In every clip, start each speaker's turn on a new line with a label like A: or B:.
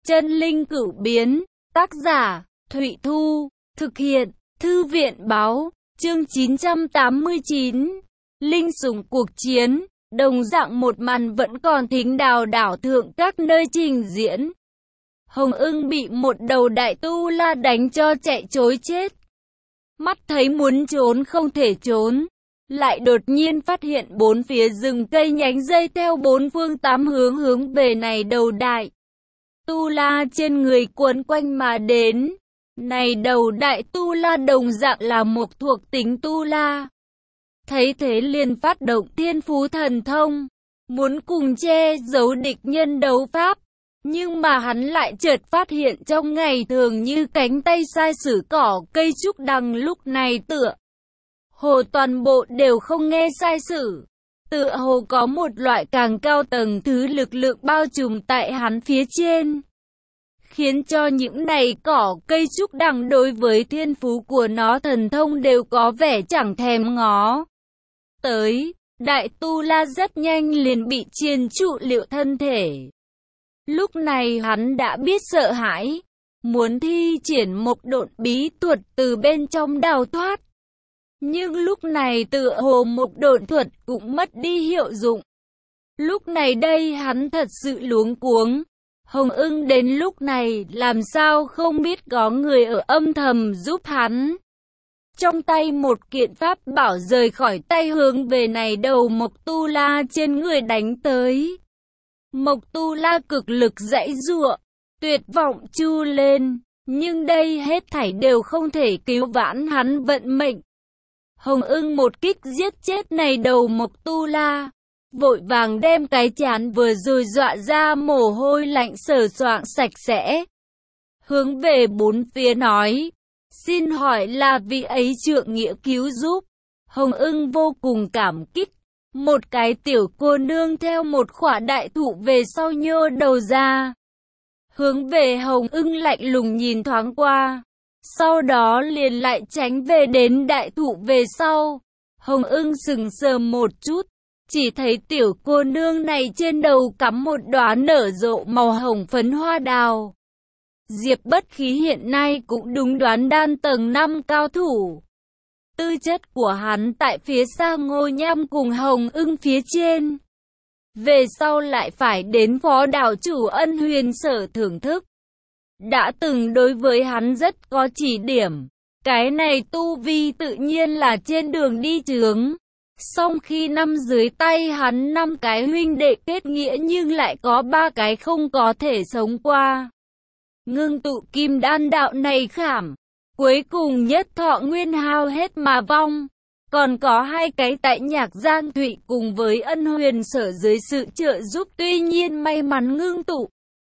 A: Chân linh cửu biến, tác giả, Thụy Thu, thực hiện, Thư viện Báo, chương 989, Linh sủng cuộc chiến, đồng dạng một màn vẫn còn thính đào đảo thượng các nơi trình diễn. Hồng Ưng bị một đầu đại tu la đánh cho chạy trối chết. Mắt thấy muốn trốn không thể trốn, lại đột nhiên phát hiện bốn phía rừng cây nhánh dây theo bốn phương tám hướng về này đầu đại tu la trên người cuốn quanh mà đến. Này đầu đại tu la đồng dạng là một thuộc tính tu la. Thấy thế liền phát động thiên phú thần thông, muốn cùng che giấu địch nhân đấu pháp. Nhưng mà hắn lại chợt phát hiện trong ngày thường như cánh tay sai sử cỏ cây trúc đằng lúc này tựa hồ toàn bộ đều không nghe sai sử. Tựa hồ có một loại càng cao tầng thứ lực lượng bao trùm tại hắn phía trên, khiến cho những này cỏ cây trúc đằng đối với thiên phú của nó thần thông đều có vẻ chẳng thèm ngó tới. Đại tu la rất nhanh liền bị chiên trụ liệu thân thể. Lúc này hắn đã biết sợ hãi, muốn thi triển một độn bí thuật từ bên trong đào thoát. Nhưng lúc này tựa hồ một độn thuật cũng mất đi hiệu dụng. Lúc này đây hắn thật sự luống cuống. Hồng Ưng đến lúc này làm sao không biết có người ở âm thầm giúp hắn. Trong tay một kiện pháp bảo rời khỏi tay hướng về này đầu Mộc Tu La trên người đánh tới. Mộc Tu La cực lực giãy giụa, tuyệt vọng chu lên, nhưng đây hết thảy đều không thể cứu vãn hắn vận mệnh. Hồng Ưng một kích giết chết này đầu Mộc Tu La, vội vàng đem cái chán vừa rồi dọa ra mồ hôi lạnh sờ soạng sạch sẽ. Hướng về bốn phía nói, xin hỏi là vị ấy trượng nghĩa cứu giúp. Hồng Ưng vô cùng cảm kích. Một cái tiểu cô nương theo một khỏa đại thụ về sau nhô đầu ra. Hướng về Hồng Ưng lạnh lùng nhìn thoáng qua. Sau đó liền lại tránh về đến đại thụ về sau. Hồng Ưng sững sờ một chút. Chỉ thấy tiểu cô nương này trên đầu cắm một đóa nở rộ màu hồng phấn hoa đào. Diệp Bất Khí hiện nay cũng đúng đoán đan tầng 5 cao thủ. Tư chất của hắn tại phía xa Ngô Nham cùng Hồng Ưng phía trên. Về sau lại phải đến phó đảo chủ Ân Huyền Sở thưởng thức. Đã từng đối với hắn rất có chỉ điểm. Cái này tu vi tự nhiên là trên đường đi chướng. Song khi năm dưới tay hắn 5 cái huynh đệ kết nghĩa nhưng lại có 3 cái không có thể sống qua. Ngưng tụ kim đan đạo này khảm. Cuối cùng nhất thọ nguyên hao hết mà vong. Còn có 2 cái tại Nhạc Giang Thụy cùng với Ân Huyền Sở dưới sự trợ giúp tuy nhiên may mắn ngưng tụ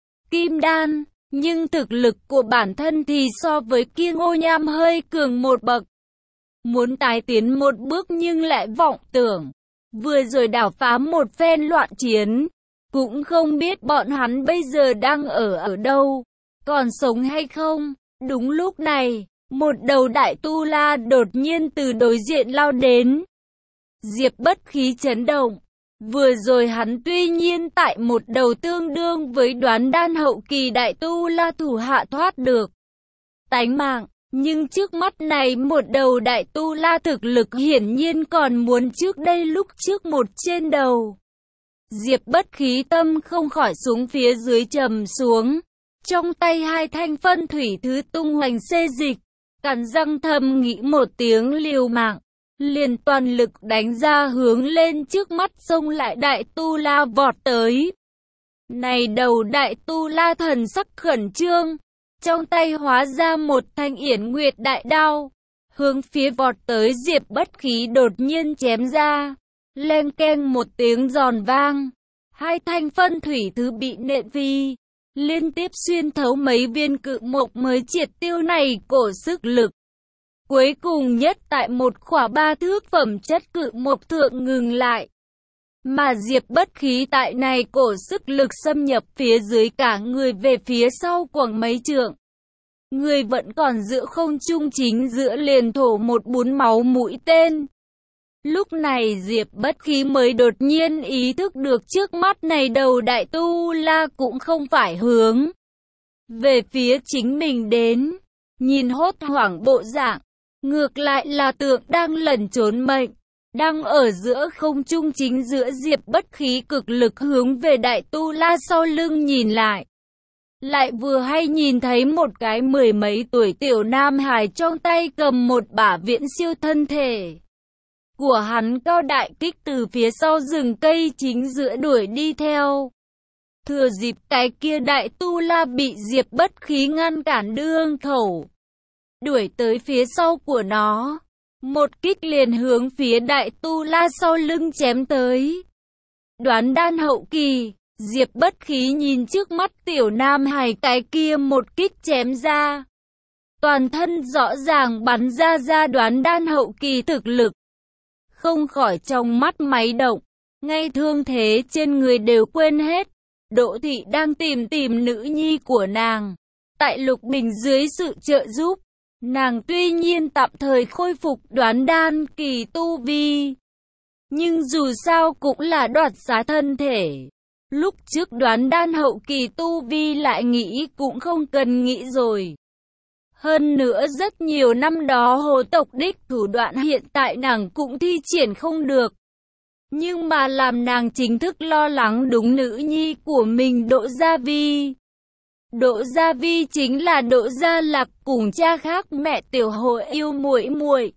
A: kim đan. Nhưng thực lực của bản thân thì so với kia Ngô Nham hơi cường một bậc. Muốn tái tiến một bước nhưng lại vọng tưởng. Vừa rồi đảo phá một phen loạn chiến. Cũng không biết bọn hắn bây giờ đang ở đâu. Còn sống hay không? Đúng lúc này, một đầu đại tu la đột nhiên từ đối diện lao đến. Diệp Bất Khí chấn động. Vừa rồi hắn tuy nhiên tại một đầu tương đương với đoán đan hậu kỳ đại tu la thủ hạ thoát được tánh mạng. Nhưng trước mắt này một đầu đại tu la thực lực hiển nhiên còn muốn trước đây lúc trước một trên đầu. Diệp Bất Khí tâm không khỏi xuống phía dưới trầm xuống. Trong tay 2 thanh phân thủy thứ tung hoành xê dịch, cắn răng thầm nghĩ một tiếng liều mạng, liền toàn lực đánh ra hướng lên trước mắt xông lại đại tu la vọt tới. Này đầu đại tu la thần sắc khẩn trương, trong tay hóa ra một thanh yển nguyệt đại đao, hướng phía vọt tới Diệp Bất Khí đột nhiên chém ra, leng keng một tiếng giòn vang, 2 thanh phân thủy thứ bị nện phi. Liên tiếp xuyên thấu mấy viên cự mộc mới triệt tiêu này cổ sức lực. Cuối cùng nhất tại một khỏa 3 thước phẩm chất cự mộc thượng ngừng lại. Mà Diệp Bất Khí tại này cổ sức lực xâm nhập phía dưới cả người về phía sau quẳng mấy trượng. Người vẫn còn giữa không trung chính giữa liền thổ một bún máu mũi tên. Lúc này Diệp Bất Khí mới đột nhiên ý thức được trước mắt này đầu đại tu la cũng không phải hướng về phía chính mình đến, nhìn hốt hoảng bộ dạng, ngược lại là Tượng đang lẩn trốn mệnh, đang ở giữa không trung chính giữa Diệp Bất Khí cực lực hướng về Đại Tu La sau lưng nhìn lại. Lại vừa hay nhìn thấy một cái mười mấy tuổi tiểu nam hài trong tay cầm một bả viễn siêu thân thể của hắn cao đại kích từ phía sau rừng cây chính giữa đuổi đi theo. Thừa dịp cái kia Đại Tu La bị Diệp Bất Khí ngăn cản đương khẩu, đuổi tới phía sau của nó, một kích liền hướng phía Đại Tu La sau lưng chém tới. Đoán đan hậu kỳ, Diệp Bất Khí nhìn trước mắt tiểu nam hài cái kia một kích chém ra, toàn thân rõ ràng bắn ra đoán đan hậu kỳ thực lực, không khỏi trong mắt máy động, ngay thương thế trên người đều quên hết. Đỗ Thị đang tìm nữ nhi của nàng, tại Lục Bình dưới sự trợ giúp, nàng tuy nhiên tạm thời khôi phục đoán đan kỳ tu vi, nhưng dù sao cũng là đoạt xá thân thể. Lúc trước đoán đan hậu kỳ tu vi lại nghĩ cũng không cần nghĩ rồi. Hơn nữa rất nhiều năm đó hồ tộc đích thủ đoạn hiện tại nàng cũng thi triển không được. Nhưng mà làm nàng chính thức lo lắng đúng nữ nhi của mình Đỗ Gia Vi. Đỗ Gia Vi chính là Đỗ Gia Lạc cùng cha khác mẹ tiểu hồ yêu muội muội.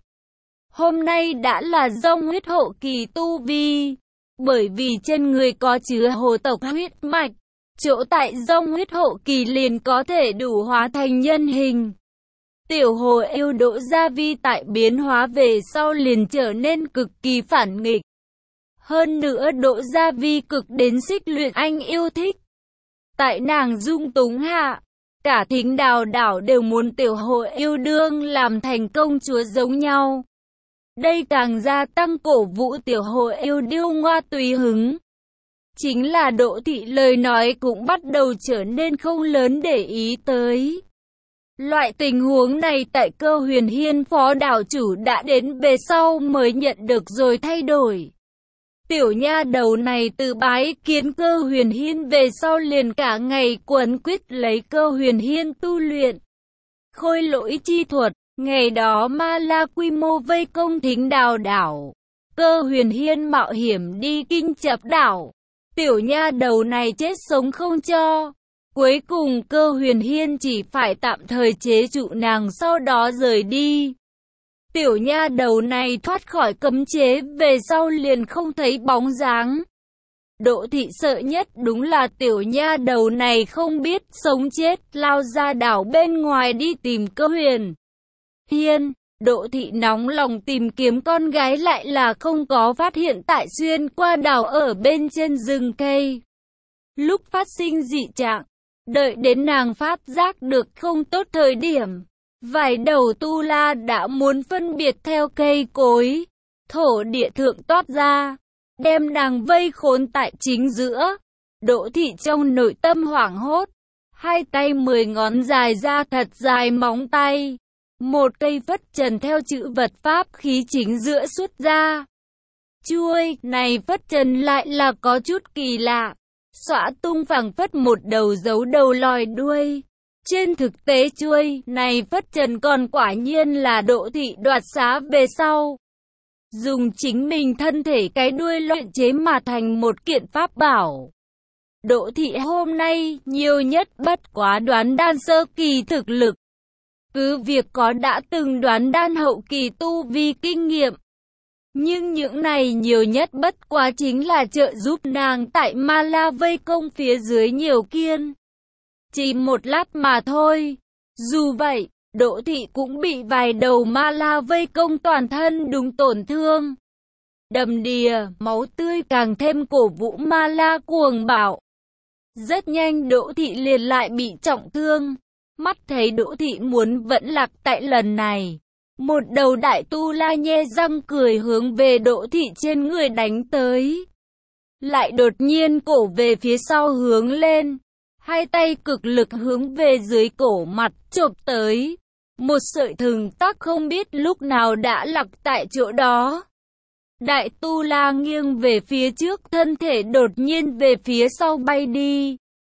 A: Hôm nay đã là dông huyết hậu kỳ tu vi, bởi vì trên người có chứa hồ tộc huyết mạch, chỗ tại dông huyết hậu kỳ liền có thể đủ hóa thành nhân hình. Tiểu hồ yêu Đỗ Gia Vi tại biến hóa về sau liền trở nên cực kỳ phản nghịch. Hơn nữa Đỗ Gia Vi cực đến Xích Luyện Anh yêu thích. Tại nàng dung túng hạ, cả Thính Đào đảo đều muốn tiểu hồ yêu đương làm thành công chúa giống nhau. Đây càng gia tăng cổ vũ tiểu hồ yêu điêu ngoa tùy hứng. Chính là Đỗ Thị lời nói cũng bắt đầu trở nên không lớn để ý tới. Loại tình huống này tại Cơ Huyền Hiên phó đảo chủ đã đến về sau mới nhận được rồi thay đổi. Tiểu nha đầu này từ bái kiến Cơ Huyền Hiên về sau liền cả ngày quấn quýt lấy Cơ Huyền Hiên tu luyện khôi lỗi chi thuật. Ngày đó Ma La quy mô vây công Thính Đào đảo, Cơ Huyền Hiên mạo hiểm đi Kinh Chập đảo. Tiểu nha đầu này chết sống không cho. Cuối cùng Cơ Huyền Hiên chỉ phải tạm thời chế trụ nàng sau đó rời đi. Tiểu nha đầu này thoát khỏi cấm chế về sau liền không thấy bóng dáng. Đỗ Thị sợ nhất đúng là tiểu nha đầu này không biết sống chết lao ra đảo bên ngoài đi tìm Cơ Huyền Hiên. Đỗ Thị nóng lòng tìm kiếm con gái lại là không có phát hiện tại xuyên qua đảo ở bên trên rừng cây. Lúc phát sinh dị trạng, đợi đến nàng phát giác được không tốt thời điểm, vài đầu tu la đã muốn phân biệt theo cây cối, thổ địa thượng toát ra, đem nàng vây khốn tại chính giữa. Đỗ Thị trong nội tâm hoảng hốt, hai tay 10 ngón dài ra thật dài móng tay, một cây phất trần theo chữ vật pháp khí chính giữa xuất ra. Chuôi này phất trần lại là có chút kỳ lạ, xõa tung phẳng phất một đầu dấu đầu lòi đuôi. Trên thực tế chuôi này phất trần còn quả nhiên là Đỗ Thị đoạt xá về sau, dùng chính mình thân thể cái đuôi luyện chế mà thành một kiện pháp bảo. Đỗ Thị hôm nay nhiều nhất bất quá đoán đan sơ kỳ thực lực, cứ việc có đã từng đoán đan hậu kỳ tu vi kinh nghiệm, nhưng những này nhiều nhất bất quá chính là trợ giúp nàng tại Ma La vây công phía dưới nhiều kiên. Chỉ một lát mà thôi. Dù vậy, Đỗ Thị cũng bị vài đầu Ma La vây công toàn thân đúng tổn thương. Đầm đìa, máu tươi càng thêm cổ vũ Ma La cuồng bạo. Rất nhanh Đỗ Thị liền lại bị trọng thương. Mắt thấy Đỗ Thị muốn vẫn lạc tại lần này, một đầu đại tu la nhe răng cười hướng về Đỗ Thị trên người đánh tới. Lại đột nhiên cổ về phía sau hướng lên, hai tay cực lực hướng về dưới cổ mặt chộp tới. Một sợi thừng tóc không biết lúc nào đã lặc tại chỗ đó. Đại tu la nghiêng về phía trước, thân thể đột nhiên về phía sau bay đi.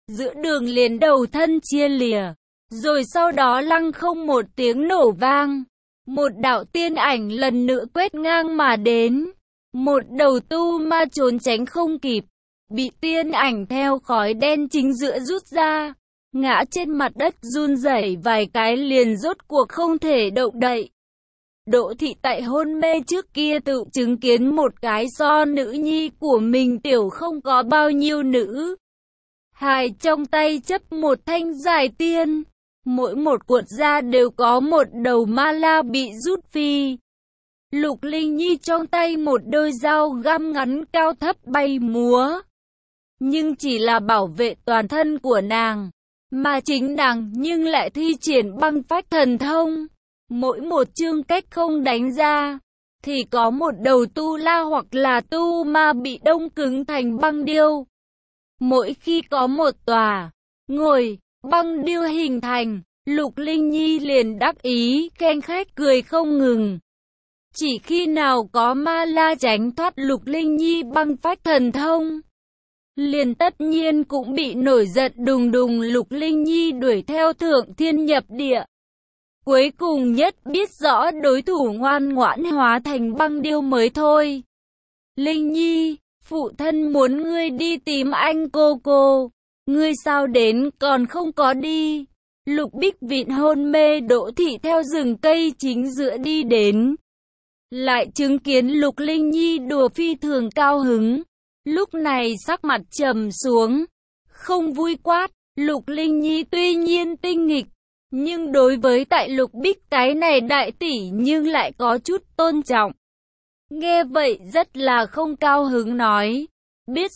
A: giữa đường liền đầu thân chia lìa. Rồi sau đó lăng không một tiếng nổ vang. Một đạo tiên ảnh lần nữa quét ngang mà đến. Một đầu tu ma trốn tránh không kịp. Bị tiên ảnh theo khói đen chính giữa rút ra. Ngã trên mặt đất run rẩy vài cái liền rốt cuộc không thể động đậy. Đỗ Thị tại hôn mê trước kia tự chứng kiến một cái so nữ nhi của mình tiểu không có bao nhiêu nữ hài trong tay chấp một thanh dài tiên. Mỗi một cuộn da đều có một đầu ma la bị rút phi. Lục Linh Nhi trong tay một đôi dao găm ngắn cao thấp bay múa. Nhưng chỉ là bảo vệ toàn thân của nàng. Mà chính nàng nhưng lại thi triển băng phách thần thông. Mỗi một chương cách không đánh ra, thì có một đầu tu la hoặc là tu ma bị đông cứng thành băng điêu. Mỗi khi có một tòa ngồi băng điêu hình thành, Lục Linh Nhi liền đắc ý khen khách cười không ngừng. Chỉ khi nào có ma la tránh thoát Lục Linh Nhi băng phách thần thông, liền tất nhiên cũng bị nổi giận đùng đùng. Lục Linh Nhi đuổi theo thượng thiên nhập địa. Cuối cùng nhất biết rõ đối thủ ngoan ngoãn hóa thành băng điêu mới thôi. Linh Nhi, phụ thân muốn ngươi đi tìm anh cô. Ngươi sao đến còn không có đi? Lục Bích Vịn hôn mê Đỗ Thị theo rừng cây chính giữa đi đến. Lại chứng kiến Lục Linh Nhi đùa phi thường cao hứng. Lúc này sắc mặt trầm xuống, không vui quát. Lục Linh Nhi tuy nhiên tinh nghịch, nhưng đối với tại Lục Bích cái này đại tỷ nhưng lại có chút tôn trọng. Nghe vậy rất là không cao hứng nói. Biết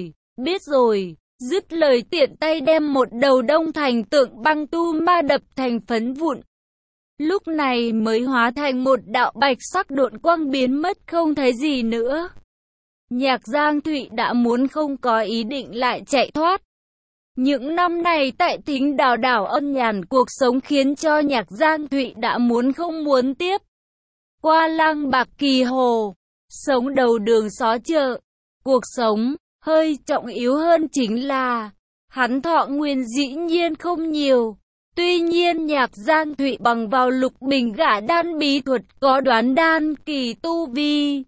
A: rồi. Dứt lời tiện tay đem một đầu đông thành tượng băng tu ma đập thành phấn vụn. Lúc này mới hóa thành một đạo bạch sắc độn quang biến mất không thấy gì nữa. Nhạc Giang Thụy đã muốn không có ý định lại chạy thoát. Những năm này tại Thính Đào đảo ân nhàn cuộc sống khiến cho Nhạc Giang Thụy đã muốn không muốn tiếp. Qua Lang Bạc Kỳ Hồ, sống đầu đường xó chợ, cuộc sống hơi trọng yếu hơn chính là hắn thọ nguyên dĩ nhiên không nhiều. Tuy nhiên Nhạc Giang Thụy bằng vào Lục Bình gả đan bí thuật có đoán đan kỳ tu vi.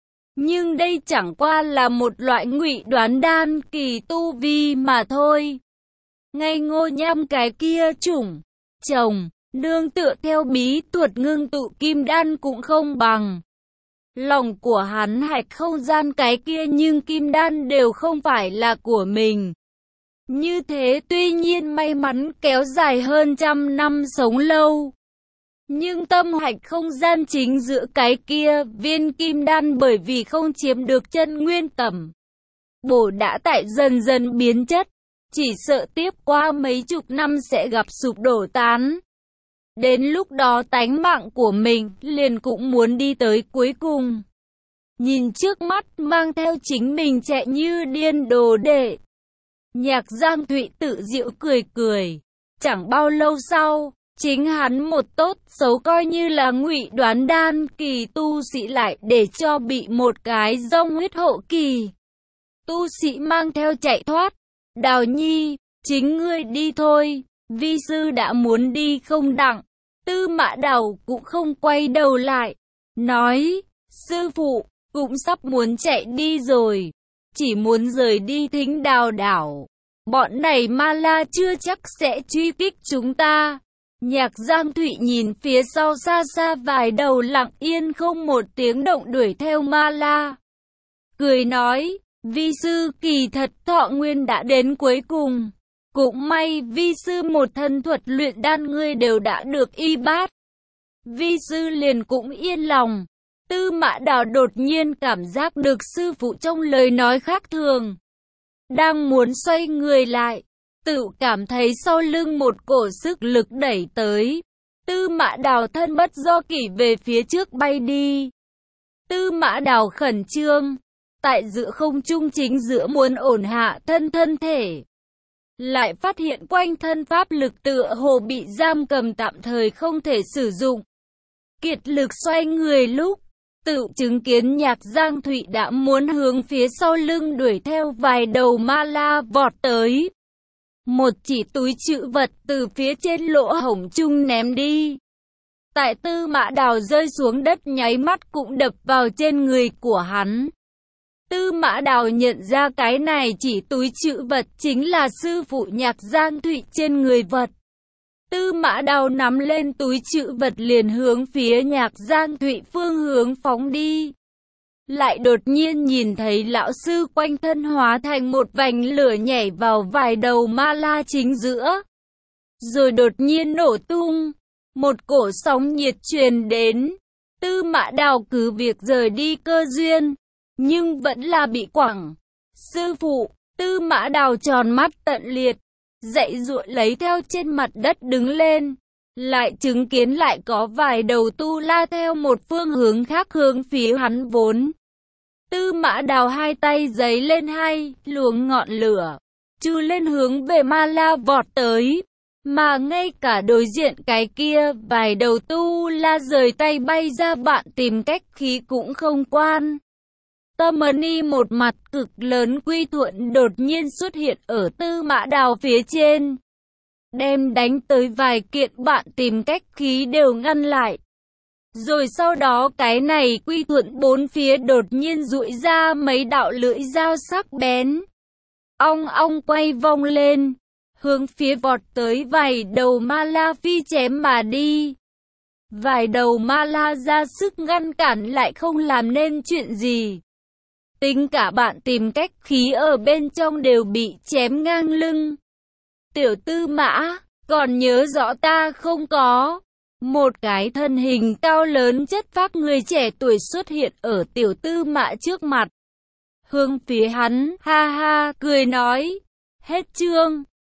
A: Nhưng đây chẳng qua là một loại ngụy đoán đan kỳ tu vi mà thôi. Ngay Ngô Nham cái kia chủng chồng nương tựa theo bí thuật ngưng tụ kim đan cũng không bằng. Lòng của hắn hạch không gian cái kia nhưng kim đan đều không phải là của mình. Như thế tuy nhiên may mắn kéo dài hơn trăm năm sống lâu. Nhưng tâm hạch không gian chính giữa cái kia viên kim đan bởi vì không chiếm được chân nguyên tẩm bổ đã tại dần dần biến chất. Chỉ sợ tiếp qua mấy chục năm sẽ gặp sụp đổ tán. Đến lúc đó tánh mạng của mình liền cũng muốn đi tới cuối cùng. Nhìn trước mắt mang theo chính mình chạy như điên đồ đệ. Nhạc Giang Thụy tự giễu cười. Chẳng bao lâu sau, chính hắn một tốt xấu coi như là ngụy đoán đan kỳ tu sĩ lại để cho bị một cái dông huyết hộ kỳ tu sĩ mang theo chạy thoát. Đào Nhi, chính ngươi đi thôi, vi sư đã muốn đi không đặng. Tư Mã Đào cũng không quay đầu lại, nói, sư phụ, cũng sắp muốn chạy đi rồi, chỉ muốn rời đi Thính Đào đảo. Bọn này ma la chưa chắc sẽ truy kích chúng ta. Nhạc Giang Thụy nhìn phía sau xa xa vài đầu lặng yên không một tiếng động đuổi theo ma la. Cười nói, vi sư kỳ thật thọ nguyên đã đến cuối cùng. Cũng may vi sư một thân thuật luyện đan ngươi đều đã được y bát. Vi sư liền cũng yên lòng. Tư Mã Đào đột nhiên cảm giác được sư phụ trong lời nói khác thường. Đang muốn xoay người lại, tự cảm thấy sau lưng một cổ sức lực đẩy tới. Tư Mã Đào thân bất do kỷ về phía trước bay đi. Tư Mã Đào khẩn trương, tại giữa không trung chính giữa muốn ổn hạ thân thể. Lại phát hiện quanh thân pháp lực tựa hồ bị giam cầm tạm thời không thể sử dụng. Kiệt lực xoay người lúc, tự chứng kiến Nhạc Giang Thụy đã muốn hướng phía sau lưng đuổi theo vài đầu ma la vọt tới. một chỉ túi trữ vật từ phía trên lỗ hổng chung ném đi. Tại Tư Mã Đào rơi xuống đất nháy mắt cũng đập vào trên người của hắn. Tư Mã Đào nhận ra cái này chỉ túi trữ vật chính là sư phụ Nhạc Giang Thụy trên người vật. Tư Mã Đào nắm lên túi trữ vật liền hướng phía Nhạc Giang Thụy phương hướng phóng đi. Lại đột nhiên nhìn thấy lão sư quanh thân hóa thành một vành lửa nhảy vào vài đầu ma la chính giữa. Rồi đột nhiên nổ tung. Một cổ sóng nhiệt truyền đến. Tư Mã Đào cứ việc rời đi cơ duyên, nhưng vẫn là bị quẳng. Sư phụ, Tư Mã Đào tròn mắt tận liệt, dãy giụa lấy theo trên mặt đất đứng lên. Lại chứng kiến lại có vài đầu tu la theo một phương hướng khác hướng phía hắn vốn. Tư Mã Đào hai tay giấy lên hai luồng ngọn lửa, chu lên hướng về ma la vọt tới. Mà ngay cả đối diện cái kia, vài đầu tu la rời tay bay ra bạn tìm cách khí cũng không quan. Tâm Ni một mặt cực lớn quy thuận đột nhiên xuất hiện ở Tư Mã Đào phía trên. Đem đánh tới vài kiện bạn tìm cách khí đều ngăn lại. Rồi sau đó cái này quy thuận bốn phía đột nhiên rũi ra mấy đạo lưỡi dao sắc bén. Ong ong quay vòng lên, hướng phía vọt tới vài đầu ma la phi chém mà đi. Vài đầu ma la ra sức ngăn cản lại không làm nên chuyện gì. Tính cả bạn tìm cách khí ở bên trong đều bị chém ngang lưng. Tiểu Tư Mã, còn nhớ rõ ta không có? Một cái thân hình cao lớn chất phác người trẻ tuổi xuất hiện ở Tiểu Tư Mã trước mặt. Hướng phía hắn, ha ha, cười nói. Hết chương.